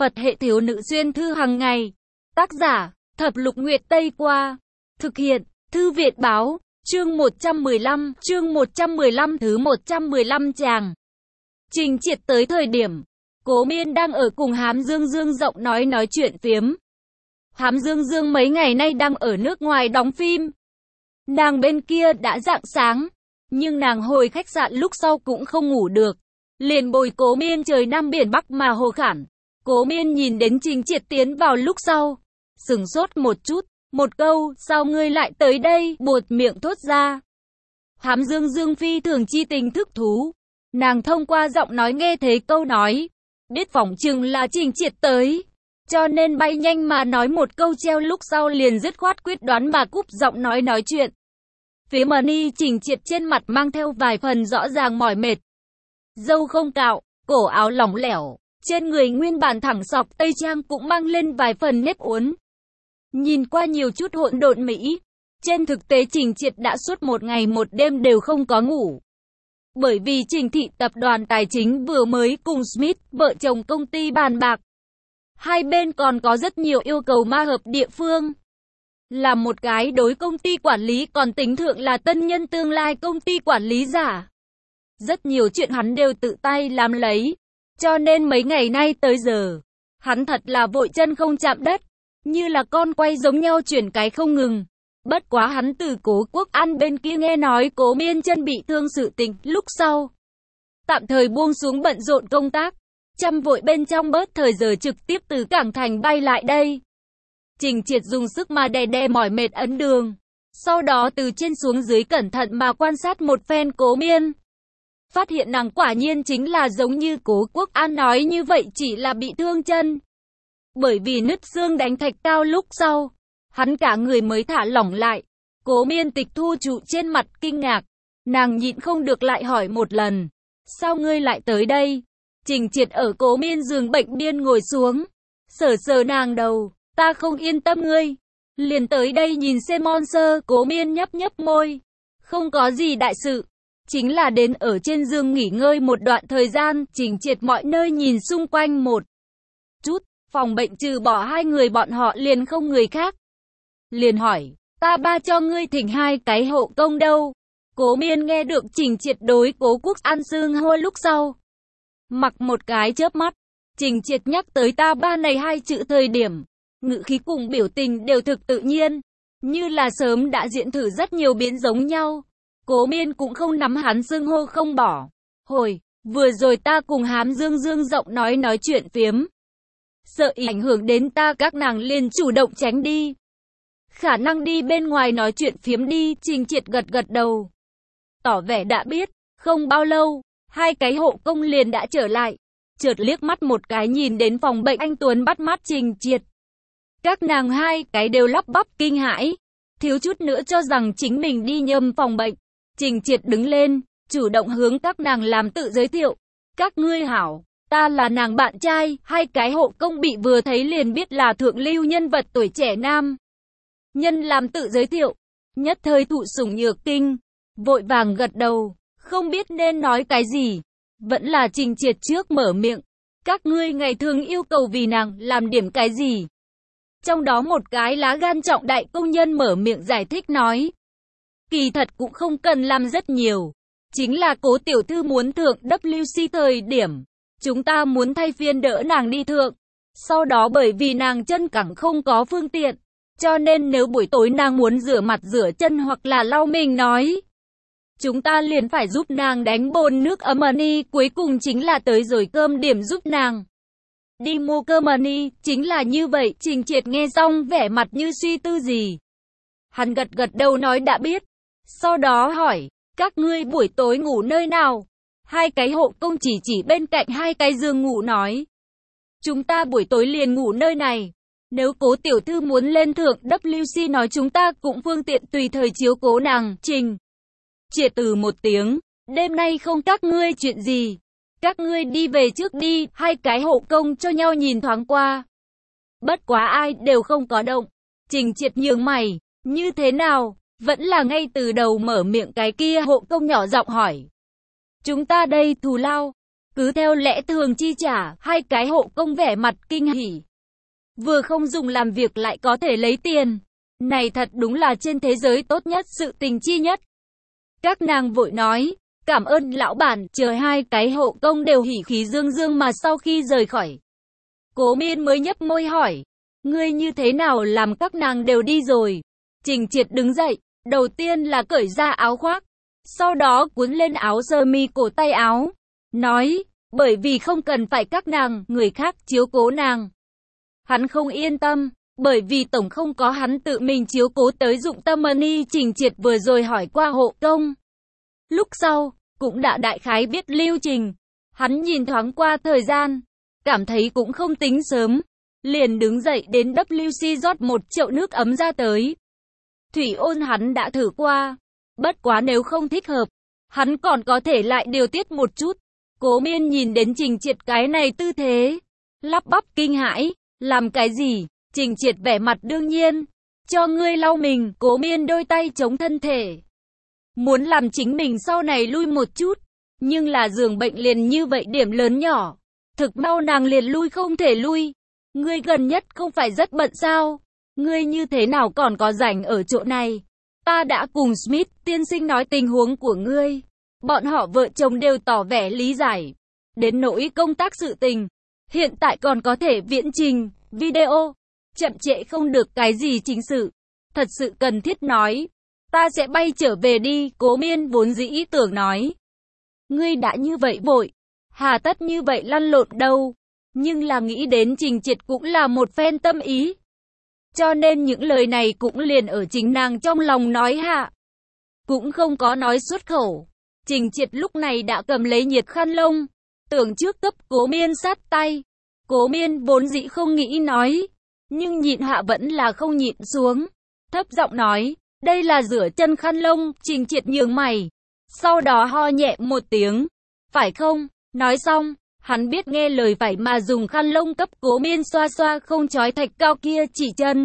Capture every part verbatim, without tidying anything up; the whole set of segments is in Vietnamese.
Phật hệ thiếu nữ xuyên thư hàng ngày. Tác giả, Thập Lục Nguyệt Tây Qua. Thực hiện, Thư Viện Báo. Chương một trăm mười lăm, chương một trăm mười lăm thứ một trăm mười lăm chàng. Trình Triệt tới thời điểm, Cố Miên đang ở cùng Hám Dương Dương giọng nói nói chuyện phiếm. Hám Dương Dương mấy ngày nay đang ở nước ngoài đóng phim. Nàng bên kia đã rạng sáng, nhưng nàng hồi khách sạn lúc sau cũng không ngủ được. Liền bồi Cố Miên trời Nam biển Bắc mà hồ khản. Cố Miên nhìn đến Trình Triệt tiến vào lúc sau, sừng sốt một chút, một câu, sao ngươi lại tới đây, buột miệng thốt ra. Hám Dương Dương phi thường chi tình thức thú. Nàng thông qua giọng nói nghe thấy câu nói, biết phỏng chừng là Trình Triệt tới, cho nên bay nhanh mà nói một câu treo lúc sau liền dứt khoát quyết đoán mà cúp giọng nói nói chuyện. Phía Mani Trình Triệt trên mặt mang theo vài phần rõ ràng mỏi mệt. Râu không cạo, cổ áo lỏng lẻo, trên người nguyên bản thẳng sọc tây trang cũng mang lên vài phần nếp uốn. Nhìn qua nhiều chút hỗn độn mỹ. Trên thực tế Trình Triệt đã suốt một ngày một đêm đều không có ngủ. Bởi vì Trình thị tập đoàn tài chính vừa mới cùng Smith, vợ chồng công ty bàn bạc. Hai bên còn có rất nhiều yêu cầu ma hợp địa phương. Là một cái đối công ty quản lý còn tính thượng là tân nhân tương lai công ty quản lý giả. Rất nhiều chuyện hắn đều tự tay làm lấy. Cho nên mấy ngày nay tới giờ, hắn thật là vội chân không chạm đất. Như là con quay giống nhau chuyển cái không ngừng. Bất quá hắn từ Cố Quốc An bên kia nghe nói Cố Miên chân bị thương sự tình, lúc sau tạm thời buông xuống bận rộn công tác, chăm vội bên trong bớt thời giờ trực tiếp từ cảng thành bay lại đây. Trình Triệt dùng sức mà đè đè mỏi mệt ấn đường, sau đó từ trên xuống dưới cẩn thận mà quan sát một phen Cố Miên. Phát hiện nàng quả nhiên chính là giống như Cố Quốc An nói như vậy, chỉ là bị thương chân. Bởi vì nứt xương đánh thạch cao lúc sau, hắn cả người mới thả lỏng lại. Cố Miên tịch thu trụ trên mặt kinh ngạc. Nàng nhịn không được lại hỏi một lần. Sao ngươi lại tới đây? Trình Triệt ở Cố Miên giường bệnh biên ngồi xuống. Sờ sờ nàng đầu. Ta không yên tâm ngươi. Liền tới đây nhìn xem monster. Cố Miên nhấp nhấp môi. Không có gì đại sự. Chính là đến ở trên giường nghỉ ngơi một đoạn thời gian. Trình Triệt mọi nơi nhìn xung quanh một chút. Phòng bệnh trừ bỏ hai người bọn họ liền không người khác. Liền hỏi, ta ba cho ngươi thỉnh hai cái hộ công đâu? Cố Miên nghe được Trình Triệt đối Cố Quốc An xưng hô lúc sau. Mặc một cái chớp mắt, Trình Triệt nhắc tới ta ba này hai chữ thời điểm. Ngữ khí cùng biểu tình đều thực tự nhiên. Như là sớm đã diễn thử rất nhiều biến giống nhau. Cố Miên cũng không nắm hắn xưng hô không bỏ. Hồi, vừa rồi ta cùng Hám Dương Dương giọng nói nói chuyện phiếm. Sợ ảnh hưởng đến ta các nàng liền chủ động tránh đi. Khả năng đi bên ngoài nói chuyện phiếm đi. Trình Triệt gật gật đầu, tỏ vẻ đã biết. Không bao lâu, hai cái hộ công liền đã trở lại. Chợt liếc mắt một cái nhìn đến phòng bệnh, anh Tuấn bắt mắt Trình Triệt. Các nàng hai cái đều lắp bắp kinh hãi, thiếu chút nữa cho rằng chính mình đi nhầm phòng bệnh. Trình Triệt đứng lên, chủ động hướng các nàng làm tự giới thiệu. Các ngươi hảo, ta là nàng bạn trai. Hai cái hộ công bị vừa thấy liền biết là thượng lưu nhân vật tuổi trẻ nam nhân làm tự giới thiệu, nhất thời thụ sủng nhược kinh, vội vàng gật đầu, không biết nên nói cái gì. Vẫn là Trình Triệt trước mở miệng. Các ngươi ngày thường yêu cầu vì nàng làm điểm cái gì? Trong đó một cái lá gan trọng đại công nhân mở miệng giải thích nói. Kỳ thật cũng không cần làm rất nhiều. Chính là Cố tiểu thư muốn thượng W C thời điểm, chúng ta muốn thay phiên đỡ nàng đi thượng. Sau đó bởi vì nàng chân cẳng không có phương tiện, cho nên nếu buổi tối nàng muốn rửa mặt rửa chân hoặc là lau mình nói, chúng ta liền phải giúp nàng đánh bồn nước ấm money. Cuối cùng chính là tới rồi cơm điểm giúp nàng đi mua cơm money. Chính là như vậy. Trình Triệt nghe xong vẻ mặt như suy tư gì. Hắn gật gật đầu nói đã biết. Sau đó hỏi, các ngươi buổi tối ngủ nơi nào? Hai cái hộ công chỉ chỉ bên cạnh hai cái giường ngủ nói, chúng ta buổi tối liền ngủ nơi này. Nếu Cố tiểu thư muốn lên thượng W C nói chúng ta cũng phương tiện tùy thời chiếu cố nàng. Trình Triệt từ một tiếng, đêm nay không các ngươi chuyện gì, các ngươi đi về trước đi. Hai cái hộ công cho nhau nhìn thoáng qua, bất quá ai đều không có động. Trình Triệt nhướng mày, như thế nào? Vẫn là ngay từ đầu mở miệng cái kia hộ công nhỏ giọng hỏi. Chúng ta đây thù lao. Cứ theo lẽ thường chi trả, hai cái hộ công vẻ mặt kinh hỉ. Vừa không dùng làm việc lại có thể lấy tiền. Này thật đúng là trên thế giới tốt nhất, sự tình chi nhất. Các nàng vội nói, cảm ơn lão bản, chờ hai cái hộ công đều hỉ khí dương dương mà sau khi rời khỏi. Cố Miên mới nhấp môi hỏi, ngươi như thế nào làm các nàng đều đi rồi? Trình Triệt đứng dậy, đầu tiên là cởi ra áo khoác, sau đó cuốn lên áo sơ mi cổ tay áo, nói, bởi vì không cần phải các nàng, người khác chiếu cố nàng. Hắn không yên tâm, bởi vì tổng không có hắn tự mình chiếu cố tới dụng tâm ni. Trình Triệt vừa rồi hỏi qua hộ công. Lúc sau, cũng đã đại khái biết lưu trình. Hắn nhìn thoáng qua thời gian, cảm thấy cũng không tính sớm. Liền đứng dậy đến vê kép xê rót một chậu nước ấm ra tới. Thủy ôn hắn đã thử qua. Bất quá nếu không thích hợp, hắn còn có thể lại điều tiết một chút. Cố Miên nhìn đến Trình Triệt cái này tư thế, lắp bắp kinh hãi. Làm cái gì? Trình Triệt vẻ mặt đương nhiên. Cho ngươi lau mình. Cố Miên đôi tay chống thân thể. Muốn làm chính mình sau này lui một chút. Nhưng là giường bệnh liền như vậy điểm lớn nhỏ. Thực mau nàng liền lui không thể lui. Ngươi gần nhất không phải rất bận sao? Ngươi như thế nào còn có rảnh ở chỗ này? Ta đã cùng Smith tiên sinh nói tình huống của ngươi. Bọn họ vợ chồng đều tỏ vẻ lý giải. Đến nỗi công tác sự tình, hiện tại còn có thể viễn trình, video, chậm trễ không được cái gì chính sự. Thật sự cần thiết nói, ta sẽ bay trở về đi. Cố Miên vốn dĩ ý tưởng nói. Ngươi đã như vậy vội, hà tất như vậy lăn lộn đâu. Nhưng là nghĩ đến Trình Triệt cũng là một phen tâm ý. Cho nên những lời này cũng liền ở chính nàng trong lòng nói hạ. Cũng không có nói xuất khẩu. Trình Triệt lúc này đã cầm lấy nhiệt khăn lông, tưởng trước cấp Cố Miên sát tay. Cố Miên vốn dĩ không nghĩ nói, nhưng nhịn hạ vẫn là không nhịn xuống. Thấp giọng nói, đây là rửa chân khăn lông. Trình Triệt nhướng mày, sau đó ho nhẹ một tiếng. Phải không? Nói xong, hắn biết nghe lời phải mà dùng khăn lông cấp Cố Miên xoa xoa không chói thạch cao kia chỉ chân.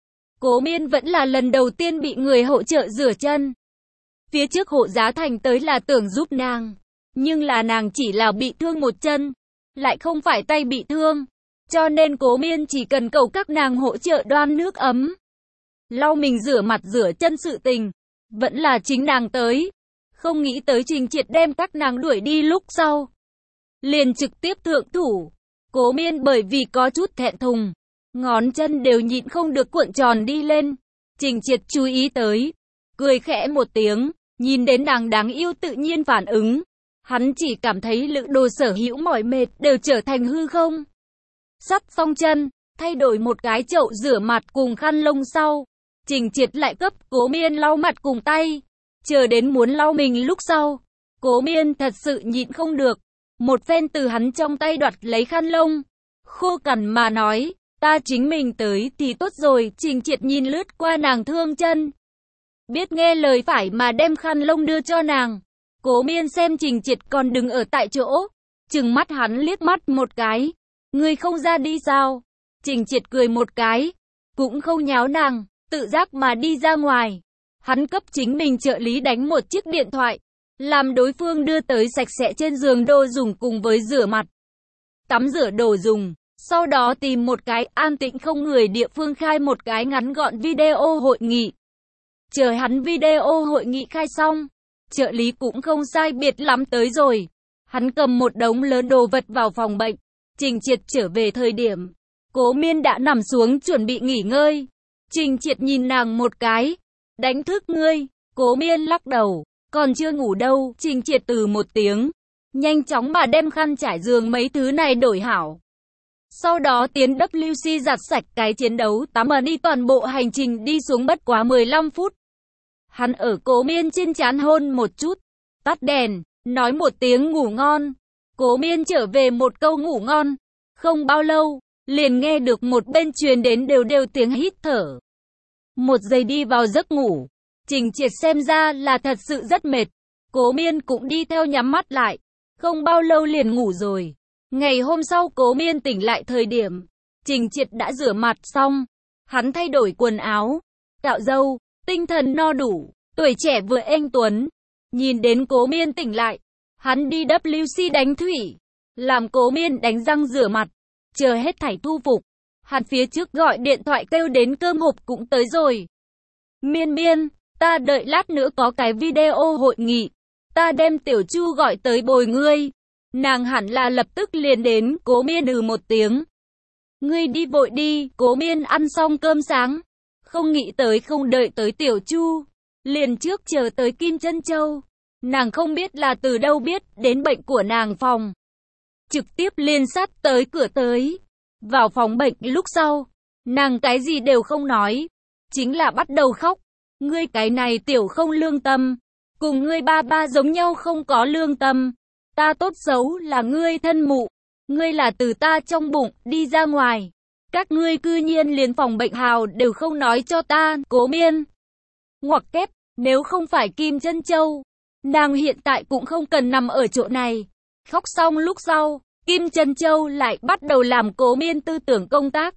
Cố Miên vẫn là lần đầu tiên bị người hỗ trợ rửa chân. Phía trước hộ giá thành tới là tưởng giúp nàng, nhưng là nàng chỉ là bị thương một chân, lại không phải tay bị thương. Cho nên Cố Miên chỉ cần cầu các nàng hỗ trợ đoan nước ấm, lau mình rửa mặt rửa chân sự tình, vẫn là chính nàng tới. Không nghĩ tới Trình Triệt đem các nàng đuổi đi lúc sau, liền trực tiếp thượng thủ. Cố Miên bởi vì có chút thẹn thùng, ngón chân đều nhịn không được cuộn tròn đi lên. Trình Triệt chú ý tới, cười khẽ một tiếng, nhìn đến nàng đáng yêu tự nhiên phản ứng. Hắn chỉ cảm thấy lữ đồ sở hữu mỏi mệt đều trở thành hư không. Sắt xong chân, thay đổi một cái chậu rửa mặt cùng khăn lông sau, Trình Triệt lại cấp Cố Miên lau mặt cùng tay. Chờ đến muốn lau mình lúc sau, Cố Miên thật sự nhịn không được, một phen từ hắn trong tay đoạt lấy khăn lông, khô cằn mà nói, ta chính mình tới thì tốt rồi. Trình Triệt nhìn lướt qua nàng thương chân, biết nghe lời phải mà đem khăn lông đưa cho nàng. Cố Miên xem Trình Triệt còn đứng ở tại chỗ, trừng mắt hắn liếc mắt một cái, ngươi không ra đi sao? Trình Triệt cười một cái, cũng không nháo nàng, tự giác mà đi ra ngoài. Hắn cấp chính mình trợ lý đánh một chiếc điện thoại, làm đối phương đưa tới sạch sẽ trên giường đồ dùng cùng với rửa mặt, tắm rửa đồ dùng. Sau đó tìm một cái an tĩnh không người địa phương khai một cái ngắn gọn video hội nghị. Chờ hắn video hội nghị khai xong, trợ lý cũng không sai biệt lắm tới rồi. Hắn cầm một đống lớn đồ vật vào phòng bệnh. Trình Triệt trở về thời điểm, Cố Miên đã nằm xuống chuẩn bị nghỉ ngơi. Trình Triệt nhìn nàng một cái, đánh thức ngươi. Cố Miên lắc đầu, còn chưa ngủ đâu. Trình Triệt từ một tiếng, nhanh chóng mà đem khăn trải giường mấy thứ này đổi hảo. Sau đó tiến vê kép xê giặt sạch cái chiến đấu tắm ở đi. Toàn bộ hành trình đi xuống bất quá mười lăm phút. Hắn ở Cố Miên trên trán hôn một chút, tắt đèn, nói một tiếng ngủ ngon. Cố Miên trở về một câu ngủ ngon. Không bao lâu, liền nghe được một bên truyền đến đều đều tiếng hít thở. Một giây đi vào giấc ngủ. Trình Triệt xem ra là thật sự rất mệt. Cố Miên cũng đi theo nhắm mắt lại. Không bao lâu liền ngủ rồi. Ngày hôm sau Cố Miên tỉnh lại thời điểm, Trình Triệt đã rửa mặt xong. Hắn thay đổi quần áo, cạo râu, tinh thần no đủ, tuổi trẻ vừa anh tuấn. Nhìn đến Cố Miên tỉnh lại, hắn đi vê kép xê đánh thủy. làm Cố Miên đánh răng rửa mặt, chờ hết thảy thu phục. Hắn phía trước gọi điện thoại kêu đến cơm hộp cũng tới rồi. Miên Miên, ta đợi lát nữa có cái video hội nghị, ta đem Tiểu Chu gọi tới bồi ngươi. Nàng hẳn là lập tức liền đến. Cố Miên ừ một tiếng. Ngươi đi vội đi. Cố Miên ăn xong cơm sáng, không nghĩ tới không đợi tới Tiểu Chu, liền trước chờ tới Kim Trân Châu. Nàng không biết là từ đâu biết đến bệnh của nàng phòng, trực tiếp liên sát tới cửa tới. Vào phòng bệnh lúc sau, nàng cái gì đều không nói, chính là bắt đầu khóc. Ngươi cái này tiểu không lương tâm, cùng ngươi ba ba giống nhau không có lương tâm. Ta tốt xấu là ngươi thân mụ, ngươi là từ ta trong bụng đi ra ngoài, các ngươi cư nhiên liền phòng bệnh hào đều không nói cho ta. Cố Miên ngoặc kép, nếu không phải Kim Trân Châu, nàng hiện tại cũng không cần nằm ở chỗ này. Khóc xong lúc sau, Kim Trân Châu lại bắt đầu làm Cố Miên tư tưởng công tác.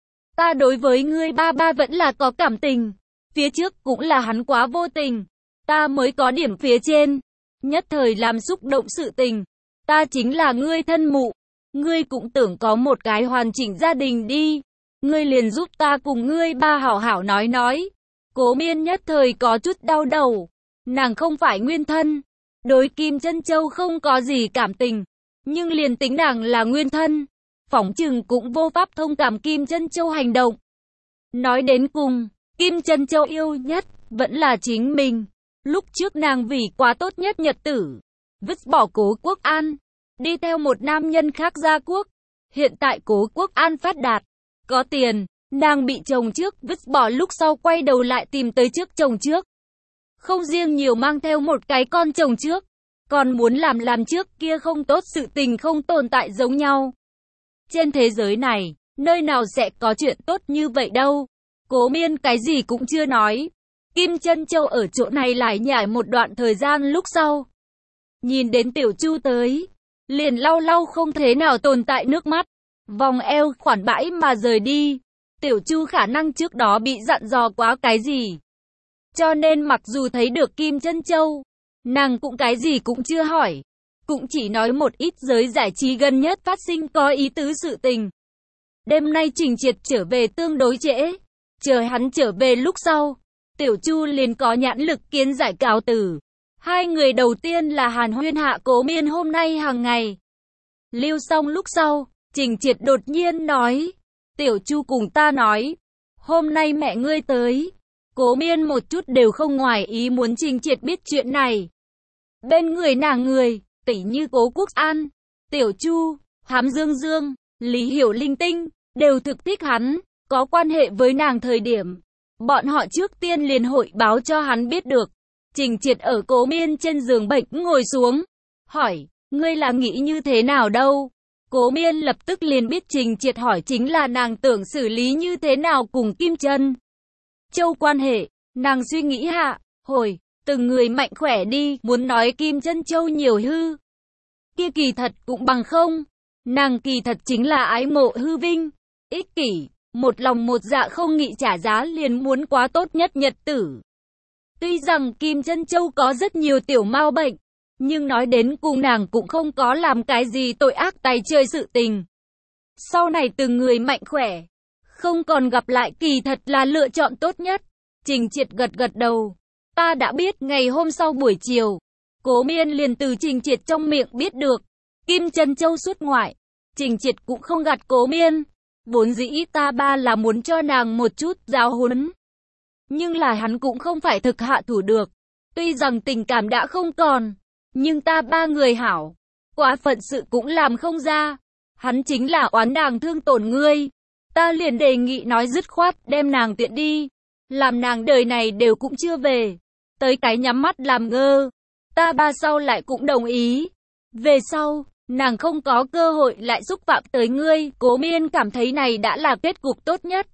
Ta đối với ngươi ba ba vẫn là có cảm tình, phía trước cũng là hắn quá vô tình, ta mới có điểm phía trên, nhất thời làm xúc động sự tình. Ta chính là ngươi thân mụ, ngươi cũng tưởng có một cái hoàn chỉnh gia đình đi, ngươi liền giúp ta cùng ngươi ba hảo hảo nói nói. Cố Miên nhất thời có chút đau đầu, nàng không phải nguyên thân, đối Kim Trân Châu không có gì cảm tình, nhưng liền tính nàng là nguyên thân, phỏng chừng cũng vô pháp thông cảm Kim Trân Châu hành động. Nói đến cùng, Kim Trân Châu yêu nhất vẫn là chính mình. Lúc trước nàng vì quá tốt nhất nhật tử, vứt bỏ Cố Quốc An, đi theo một nam nhân khác ra quốc. Hiện tại Cố Quốc An phát đạt, có tiền, nàng bị chồng trước vứt bỏ lúc sau quay đầu lại tìm tới trước chồng trước. Không riêng nhiều mang theo một cái con chồng trước, còn muốn làm làm trước kia không tốt sự tình không tồn tại giống nhau. Trên thế giới này, nơi nào sẽ có chuyện tốt như vậy đâu. Cố Miên cái gì cũng chưa nói. Kim Trân Châu ở chỗ này lại nhảy một đoạn thời gian lúc sau. Nhìn đến Tiểu Chu tới, liền lau lau không thế nào tồn tại nước mắt, vòng eo khoản bãi mà rời đi. Tiểu Chu khả năng trước đó bị dặn dò quá cái gì, cho nên mặc dù thấy được Kim Trân Châu, nàng cũng cái gì cũng chưa hỏi, cũng chỉ nói một ít giới giải trí gần nhất phát sinh có ý tứ sự tình. Đêm nay Trình Triệt trở về tương đối trễ, chờ hắn trở về lúc sau, Tiểu Chu liền có nhãn lực kiến giải cáo từ. Hai người đầu tiên là hàn huyên hạ Cố Miên hôm nay hàng ngày. Lưu xong lúc sau, Trình Triệt đột nhiên nói, Tiểu Chu cùng ta nói, hôm nay mẹ ngươi tới. Cố Miên một chút đều không ngoài ý muốn Trình Triệt biết chuyện này. Bên người nàng người, tỉ như Cố Quốc An, Tiểu Chu, Hám Dương Dương, Lý Hiểu Linh Tinh, đều thực thích hắn, có quan hệ với nàng thời điểm. Bọn họ trước tiên liền hội báo cho hắn biết được. Trình Triệt ở Cố Miên trên giường bệnh ngồi xuống, hỏi, ngươi là nghĩ như thế nào đâu? Cố Miên lập tức liền biết Trình Triệt hỏi chính là nàng tưởng xử lý như thế nào cùng Kim Trân Châu quan hệ. Nàng suy nghĩ hạ, hồi, từng người mạnh khỏe đi, muốn nói Kim Trân Châu nhiều hư. Kia kỳ thật cũng bằng không. Nàng kỳ thật chính là ái mộ hư vinh, ích kỷ, một lòng một dạ không nghĩ trả giá liền muốn quá tốt nhất nhật tử. Tuy rằng Kim Trân Châu có rất nhiều tiểu mau bệnh, nhưng nói đến cùng nàng cũng không có làm cái gì tội ác tày trời sự tình. Sau này từng người mạnh khỏe, không còn gặp lại kỳ thật là lựa chọn tốt nhất. Trình Triệt gật gật đầu. Ta đã biết. Ngày hôm sau buổi chiều, Cố Miên liền từ Trình Triệt trong miệng biết được Kim Trân Châu xuất ngoại. Trình Triệt cũng không gạt Cố Miên. Vốn dĩ ta ba là muốn cho nàng một chút giáo huấn, nhưng là hắn cũng không phải thực hạ thủ được. Tuy rằng tình cảm đã không còn, nhưng ta ba người hảo, quá phận sự cũng làm không ra. Hắn chính là oán nàng thương tổn ngươi. Ta liền đề nghị nói dứt khoát đem nàng tiện đi, làm nàng đời này đều cũng chưa về, tới cái nhắm mắt làm ngơ. Ta ba sau lại cũng đồng ý. Về sau, nàng không có cơ hội lại xúc phạm tới ngươi. Cố Miên cảm thấy này đã là kết cục tốt nhất.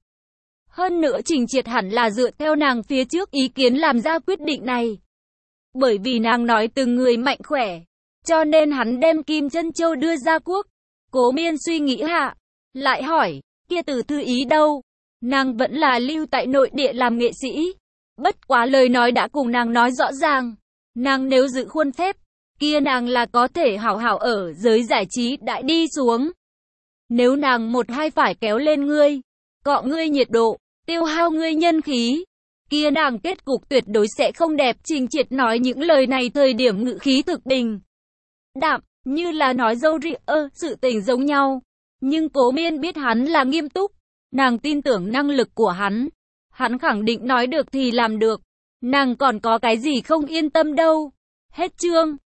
Hơn nữa Trình Triệt hẳn là dựa theo nàng phía trước ý kiến làm ra quyết định này. Bởi vì nàng nói từng người mạnh khỏe, cho nên hắn đem Kim Trân Châu đưa ra quốc. Cố Miên suy nghĩ hạ, lại hỏi, kia Từ Thư Ý đâu? Nàng vẫn là lưu tại nội địa làm nghệ sĩ. Bất quá lời nói đã cùng nàng nói rõ ràng, nàng nếu giữ khuôn phép, kia nàng là có thể hảo hảo ở giới giải trí đại đi xuống. Nếu nàng một hai phải kéo lên ngươi, cọ ngươi nhiệt độ, tiêu hao ngươi nhân khí, kia nàng kết cục tuyệt đối sẽ không đẹp. Trình Triệt nói những lời này thời điểm ngữ khí thực bình đạm, như là nói dâu ri ơ, sự tình giống nhau. Nhưng Cố Miên biết hắn là nghiêm túc, nàng tin tưởng năng lực của hắn. Hắn khẳng định nói được thì làm được, nàng còn có cái gì không yên tâm đâu. Hết chương.